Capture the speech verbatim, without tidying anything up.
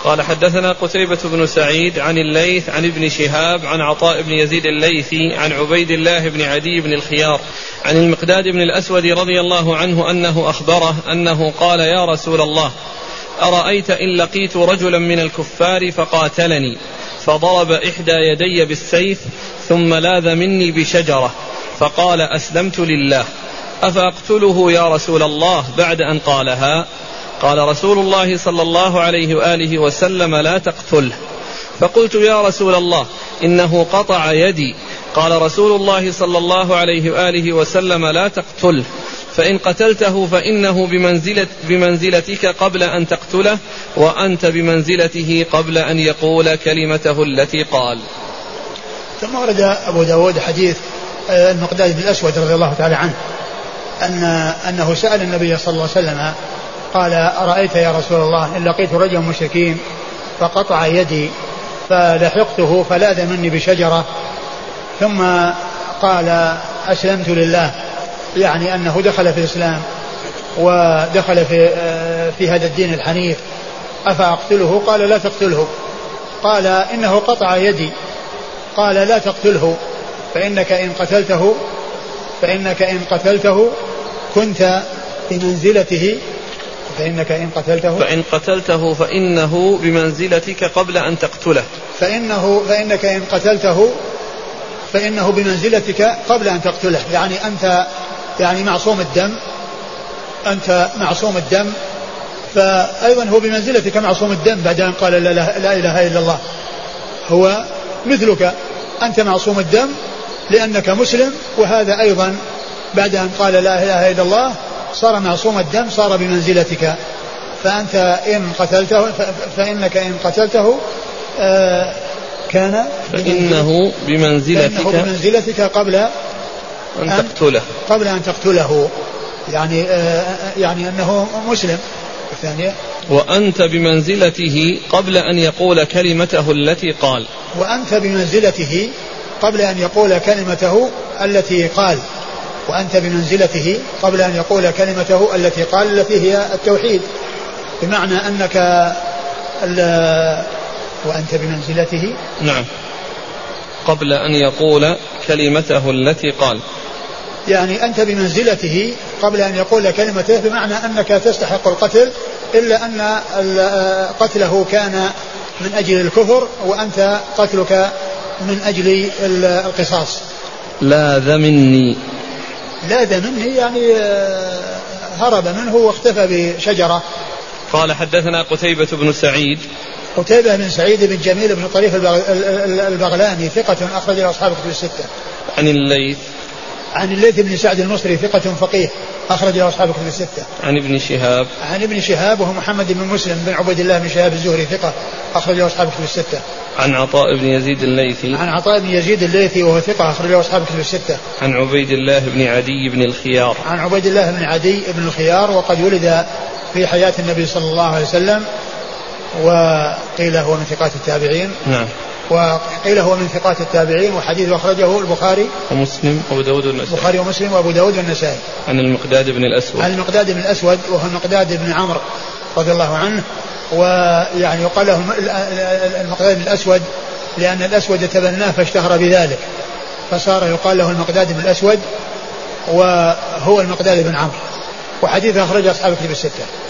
قال حدثنا قتيبة بن سعيد عن الليث عن ابن شهاب عن عطاء بن يزيد الليثي عن عبيد الله بن عدي بن الخيار عن المقداد بن الأسود رضي الله عنه أنه أخبره أنه قال يا رسول الله أرأيت إن لقيت رجلا من الكفار فقاتلني فضرب إحدى يدي بالسيف ثم لاذ مني بشجرة فقال أسلمت لله أفأقتله يا رسول الله بعد أن قالها؟ قال رسول الله صلى الله عليه وآله وسلم لا تقتله. فقلت يا رسول الله إنه قطع يدي. قال رسول الله صلى الله عليه وآله وسلم لا تقتله فإن قتلته فإنه بمنزلة بمنزلتك قبل أن تقتله وأنت بمنزلته قبل أن يقول كلمته التي قال. ثم ورد أبو داود حديث المقداد بن الأسود رضي الله تعالى عنه أن أنه سأل النبي صلى الله عليه وسلم قال أرأيت يا رسول الله إن لقيت رجلا مشركين فقطع يدي فلحقته فلاذ مني بشجرة ثم قال أسلمت لله، يعني أنه دخل في الإسلام ودخل في, في هذا الدين الحنيف، أفأقتله؟ قال لا تقتله. قال إنه قطع يدي. قال لا تقتله فإنك إن قتلته فإنك إن قتلته كنت بمنزلته فإنك إن قتلته فإن قتلته فإنه بمنزلتك قبل أن تقتله فإنه فإنك إن قتلته فإنه بمنزلتك قبل أن تقتله، يعني أنت يعني معصوم الدم، أنت معصوم الدم، فأيضا هو بمنزلتك معصوم الدم بعد أن قال لا, لا, لا إله إلا الله. هو مثلك، أنت معصوم الدم لأنك مسلم، وهذا أيضا بعد أن قال لا إله إلا الله صار معصوم الدم، صار بمنزلتك. فأنت إن قتلته فإنك إن قتلته آه كان فإنه بمنزلتك, فإنه بمنزلتك قبل أن تقتله قبل أن تقتله، يعني آه يعني أنه مسلم. الثانية وأنت بمنزلته قبل أن يقول كلمته التي قال وأنت بمنزلته قبل أن يقول كلمته التي قال وأنت بمنزلته قبل أن يقول كلمته التي قال التي هي التوحيد، بمعنى أنك وأنت بمنزلته نعم قبل أن يقول كلمته التي قال، يعني أنت بمنزلته قبل أن يقول كلمته، بمعنى أنك تستحق القتل، إلا أن قتله كان من أجل الكفر وأنت قتلك من أجل القصاص. لاذ مني لاذ مني يعني هرب منه واختفى بشجرة. قال حدثنا قتيبة بن سعيد قتيبة بن سعيد بن جميل بن طريف البغلاني ثقة أخرج له أصحاب الكتب الستة. عن الليث عن الليث بن سعد المصري ثقة فقيه أخرج له أصحاب الكتب الستة. عن ابن شهاب عن ابن شهاب وهو محمد بن مسلم بن عبيد الله بن شهاب الزهري ثقة أخرج له أصحاب الكتب الستة. عن عطاء بن يزيد الليثي عن عطاء بن يزيد الليثي وهو ثقة أخرج له أصحاب الكتب الستة. عن عبيد الله بن عدي بن الخيار عن عبيد الله بن عدي بن الخيار وقد ولد في حياة النبي صلى الله عليه وسلم، وقيل هو من ثقات التابعين. نعم. وقيل هو من ثقات التابعين، وحديث أخرجه البخاري ومسلم وأبو داود والنسائي. البخاري ومسلم وأبو داود والنسائي. عن المقداد بن الأسود عن المقداد بن الأسود وهو المقداد بن عمرو رضي الله عنه، ويعني يقال له المقداد بن الأسود لأن الأسود تبناه فاشتهر بذلك، فصار يقال له المقداد بن الأسود، وهو المقداد بن عمرو، وحديث أخرجه أصحاب الكتب الستة.